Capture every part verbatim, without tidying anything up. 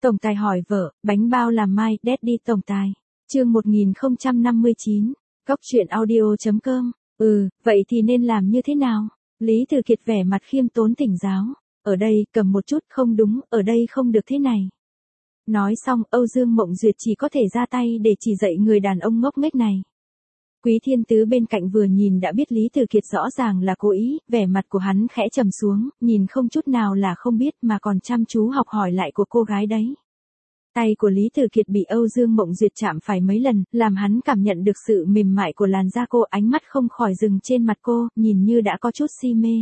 Tổng tài hỏi vợ, bánh bao làm mai, Daddy tổng tài. Chương một nghìn không trăm năm mươi chín, Góc truyện audio chấm com. Ừ, vậy thì nên làm như thế nào? Lý Từ Kiệt vẻ mặt khiêm tốn tỉnh giáo. Ở đây, cầm một chút, không đúng, ở đây không được thế này. Nói xong, Âu Dương Mộng Duyệt chỉ có thể ra tay để chỉ dạy người đàn ông ngốc nghếch này. Quý Thiên Tứ bên cạnh vừa nhìn đã biết Lý Từ Kiệt rõ ràng là cố ý, vẻ mặt của hắn khẽ trầm xuống, nhìn không chút nào là không biết mà còn chăm chú học hỏi lại của cô gái đấy. Tay của Lý Từ Kiệt bị Âu Dương Mộng Duyệt chạm phải mấy lần, làm hắn cảm nhận được sự mềm mại của làn da cô, ánh mắt không khỏi dừng trên mặt cô, nhìn như đã có chút si mê.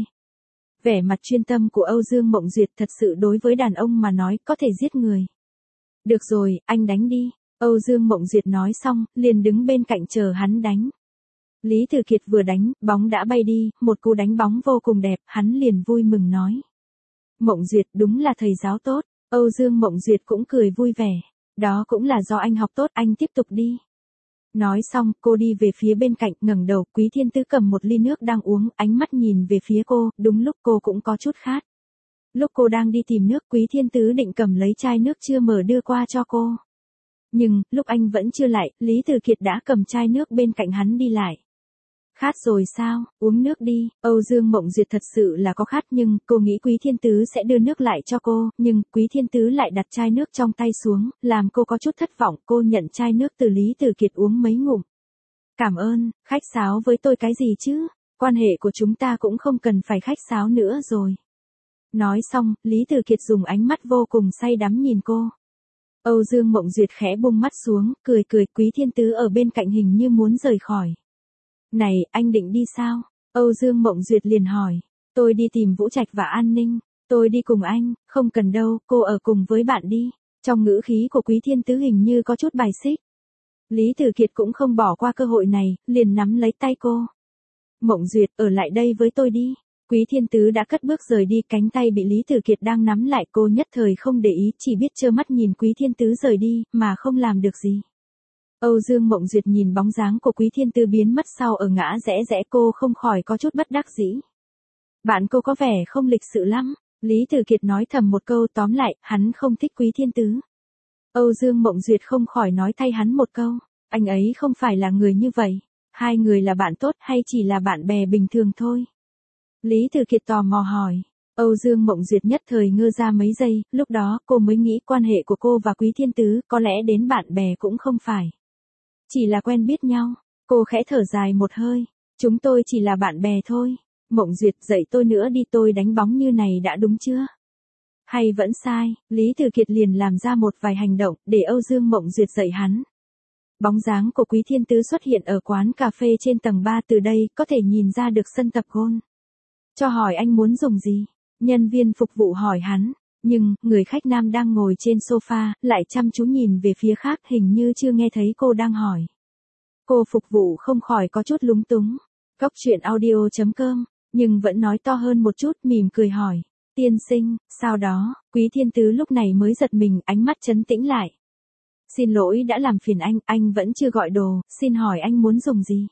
Vẻ mặt chuyên tâm của Âu Dương Mộng Duyệt thật sự đối với đàn ông mà nói có thể giết người. Được rồi, anh đánh đi. Âu Dương Mộng Duyệt nói xong, liền đứng bên cạnh chờ hắn đánh. Lý Từ Kiệt vừa đánh, bóng đã bay đi, một cú đánh bóng vô cùng đẹp, hắn liền vui mừng nói. Mộng Duyệt đúng là thầy giáo tốt. Âu Dương Mộng Duyệt cũng cười vui vẻ. Đó cũng là do anh học tốt, anh tiếp tục đi. Nói xong, cô đi về phía bên cạnh, ngẩng đầu, Quý Thiên Tứ cầm một ly nước đang uống, ánh mắt nhìn về phía cô, đúng lúc cô cũng có chút khát. Lúc cô đang đi tìm nước, Quý Thiên Tứ định cầm lấy chai nước chưa mở đưa qua cho cô. Nhưng, lúc anh vẫn chưa lại, Lý Từ Kiệt đã cầm chai nước bên cạnh hắn đi lại. Khát rồi sao, uống nước đi. Âu Dương Mộng Duyệt thật sự là có khát nhưng, cô nghĩ Quý Thiên Tứ sẽ đưa nước lại cho cô, nhưng, Quý Thiên Tứ lại đặt chai nước trong tay xuống, làm cô có chút thất vọng, cô nhận chai nước từ Lý Từ Kiệt uống mấy ngụm. Cảm ơn, khách sáo với tôi cái gì chứ, quan hệ của chúng ta cũng không cần phải khách sáo nữa rồi. Nói xong, Lý Từ Kiệt dùng ánh mắt vô cùng say đắm nhìn cô. Âu Dương Mộng Duyệt khẽ buông mắt xuống, cười cười, Quý Thiên Tứ ở bên cạnh hình như muốn rời khỏi. Này, anh định đi sao? Âu Dương Mộng Duyệt liền hỏi. Tôi đi tìm Vũ Trạch và An Ninh. Tôi đi cùng anh, không cần đâu, cô ở cùng với bạn đi. Trong ngữ khí của Quý Thiên Tứ hình như có chút bài xích. Lý Từ Kiệt cũng không bỏ qua cơ hội này, liền nắm lấy tay cô. Mộng Duyệt, ở lại đây với tôi đi. Quý Thiên Tứ đã cất bước rời đi, cánh tay bị Lý Từ Kiệt đang nắm lại, cô nhất thời không để ý, chỉ biết trơ mắt nhìn Quý Thiên Tứ rời đi, mà không làm được gì. Âu Dương Mộng Duyệt nhìn bóng dáng của Quý Thiên Tứ biến mất sau ở ngã rẽ rẽ, cô không khỏi có chút bất đắc dĩ. Bạn cô có vẻ không lịch sự lắm. Lý Từ Kiệt nói thầm một câu, tóm lại, hắn không thích Quý Thiên Tứ. Âu Dương Mộng Duyệt không khỏi nói thay hắn một câu, anh ấy không phải là người như vậy. Hai người là bạn tốt hay chỉ là bạn bè bình thường thôi? Lý Từ Kiệt tò mò hỏi. Âu Dương Mộng Duyệt nhất thời ngơ ra mấy giây, lúc đó cô mới nghĩ quan hệ của cô và Quý Thiên Tứ có lẽ đến bạn bè cũng không phải. Chỉ là quen biết nhau. Cô khẽ thở dài một hơi. Chúng tôi chỉ là bạn bè thôi. Mộng Duyệt, dạy tôi nữa đi, tôi đánh bóng như này đã đúng chưa? Hay vẫn sai? Lý Từ Kiệt liền làm ra một vài hành động để Âu Dương Mộng Duyệt dạy hắn. Bóng dáng của Quý Thiên Tứ xuất hiện ở quán cà phê trên tầng ba, từ đây có thể nhìn ra được sân tập golf. Cho hỏi anh muốn dùng gì? Nhân viên phục vụ hỏi hắn. Nhưng, người khách nam đang ngồi trên sofa, lại chăm chú nhìn về phía khác, hình như chưa nghe thấy cô đang hỏi. Cô phục vụ không khỏi có chút lúng túng. Góc truyện audio chấm com, nhưng vẫn nói to hơn một chút, mỉm cười hỏi. Tiên sinh, sau đó, Quý Thiên Tứ lúc này mới giật mình, ánh mắt trấn tĩnh lại. Xin lỗi đã làm phiền anh, anh vẫn chưa gọi đồ, xin hỏi anh muốn dùng gì?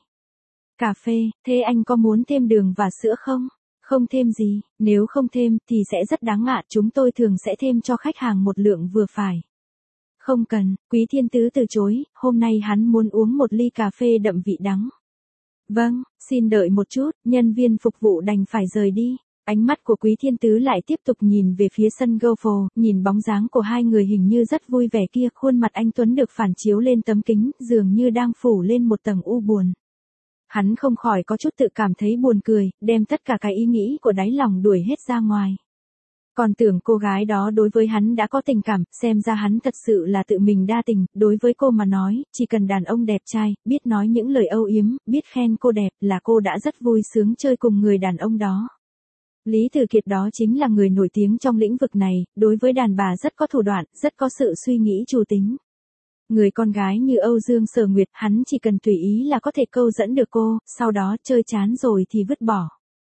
Cà phê, thế anh có muốn thêm đường và sữa không? Không thêm gì, nếu không thêm thì sẽ rất đáng ạ, chúng tôi thường sẽ thêm cho khách hàng một lượng vừa phải. Không cần, Quý Thiên Tứ từ chối, hôm nay hắn muốn uống một ly cà phê đậm vị đắng. Vâng, xin đợi một chút, nhân viên phục vụ đành phải rời đi. Ánh mắt của Quý Thiên Tứ lại tiếp tục nhìn về phía sân golf, nhìn bóng dáng của hai người hình như rất vui vẻ kia, khuôn mặt anh Tuấn được phản chiếu lên tấm kính, dường như đang phủ lên một tầng u buồn. Hắn không khỏi có chút tự cảm thấy buồn cười, đem tất cả cái ý nghĩ của đáy lòng đuổi hết ra ngoài. Còn tưởng cô gái đó đối với hắn đã có tình cảm, xem ra hắn thật sự là tự mình đa tình, đối với cô mà nói, chỉ cần đàn ông đẹp trai, biết nói những lời âu yếm, biết khen cô đẹp là cô đã rất vui sướng chơi cùng người đàn ông đó. Lý Từ Kiệt đó chính là người nổi tiếng trong lĩnh vực này, đối với đàn bà rất có thủ đoạn, rất có sự suy nghĩ chu tính. Người con gái như Âu Dương Sở Nguyệt, hắn chỉ cần tùy ý là có thể câu dẫn được cô, sau đó chơi chán rồi thì vứt bỏ.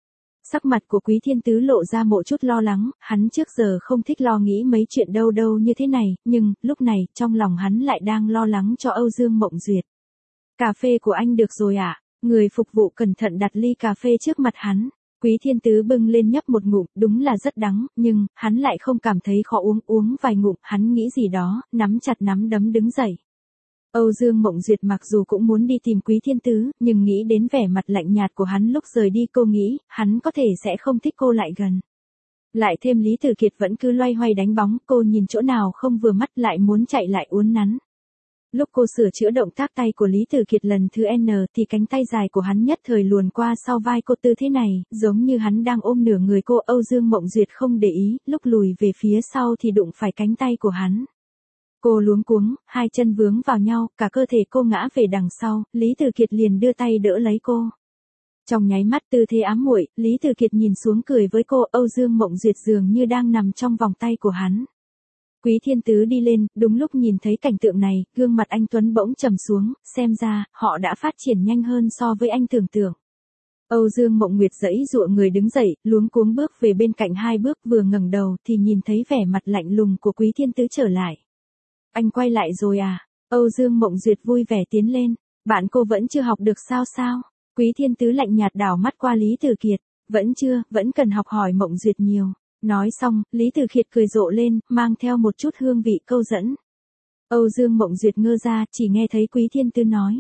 Sắc mặt của Quý Thiên Tứ lộ ra một chút lo lắng, hắn trước giờ không thích lo nghĩ mấy chuyện đâu đâu như thế này, nhưng, lúc này, trong lòng hắn lại đang lo lắng cho Âu Dương Mộng Duyệt. Cà phê của anh được rồi ạ, à? Người phục vụ cẩn thận đặt ly cà phê trước mặt hắn. Quý Thiên Tứ bưng lên nhấp một ngụm, đúng là rất đắng, nhưng, hắn lại không cảm thấy khó uống, uống vài ngụm, hắn nghĩ gì đó, nắm chặt nắm đấm đứng dậy. Âu Dương Mộng Duyệt mặc dù cũng muốn đi tìm Quý Thiên Tứ, nhưng nghĩ đến vẻ mặt lạnh nhạt của hắn lúc rời đi cô nghĩ, hắn có thể sẽ không thích cô lại gần. Lại thêm Lý Tử Kiệt vẫn cứ loay hoay đánh bóng, cô nhìn chỗ nào không vừa mắt lại muốn chạy lại uốn nắn. Lúc cô sửa chữa động tác tay của Lý Tử Kiệt lần thứ N thì cánh tay dài của hắn nhất thời luồn qua sau vai cô tư thế này, giống như hắn đang ôm nửa người cô. Âu Dương Mộng Duyệt không để ý, lúc lùi về phía sau thì đụng phải cánh tay của hắn. Cô luống cuống, hai chân vướng vào nhau, cả cơ thể cô ngã về đằng sau, Lý Tử Kiệt liền đưa tay đỡ lấy cô. Trong nháy mắt tư thế ám muội, Lý Tử Kiệt nhìn xuống cười với cô. Âu Dương Mộng Duyệt dường như đang nằm trong vòng tay của hắn. Quý Thiên Tứ đi lên, đúng lúc nhìn thấy cảnh tượng này, gương mặt anh Tuấn bỗng trầm xuống, xem ra, họ đã phát triển nhanh hơn so với anh tưởng tượng. Âu Dương Mộng Nguyệt giãy giụa người đứng dậy, luống cuống bước về bên cạnh hai bước, vừa ngẩng đầu thì nhìn thấy vẻ mặt lạnh lùng của Quý Thiên Tứ trở lại. Anh quay lại rồi à? Âu Dương Mộng Duyệt vui vẻ tiến lên. Bạn cô vẫn chưa học được sao sao? Quý Thiên Tứ lạnh nhạt đảo mắt qua Lý Tử Kiệt. Vẫn chưa, vẫn cần học hỏi Mộng Duyệt nhiều. Nói xong, Lý Tử Kiệt cười rộ lên, mang theo một chút hương vị câu dẫn. Âu Dương Mộng Duyệt ngơ ra, chỉ nghe thấy Quý Thiên Tứ nói.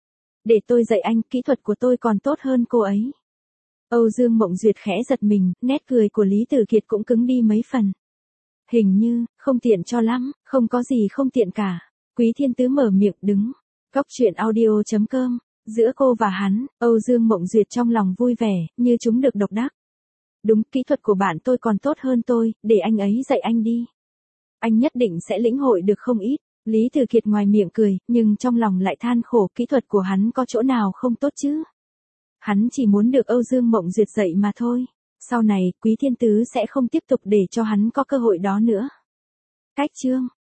Để tôi dạy anh, kỹ thuật của tôi còn tốt hơn cô ấy. Âu Dương Mộng Duyệt khẽ giật mình, nét cười của Lý Tử Kiệt cũng cứng đi mấy phần. Hình như, không tiện cho lắm, không có gì không tiện cả. Quý Thiên Tứ mở miệng đứng. Cóc truyện audio chấm com. Giữa cô và hắn, Âu Dương Mộng Duyệt trong lòng vui vẻ, như chúng được độc đắc. Đúng, kỹ thuật của bạn tôi còn tốt hơn tôi, để anh ấy dạy anh đi. Anh nhất định sẽ lĩnh hội được không ít. Lý Tử Kiệt ngoài miệng cười, nhưng trong lòng lại than khổ, kỹ thuật của hắn có chỗ nào không tốt chứ. Hắn chỉ muốn được Âu Dương Mộng Duyệt dạy mà thôi. Sau này, Quý Thiên Tứ sẽ không tiếp tục để cho hắn có cơ hội đó nữa. Cách chương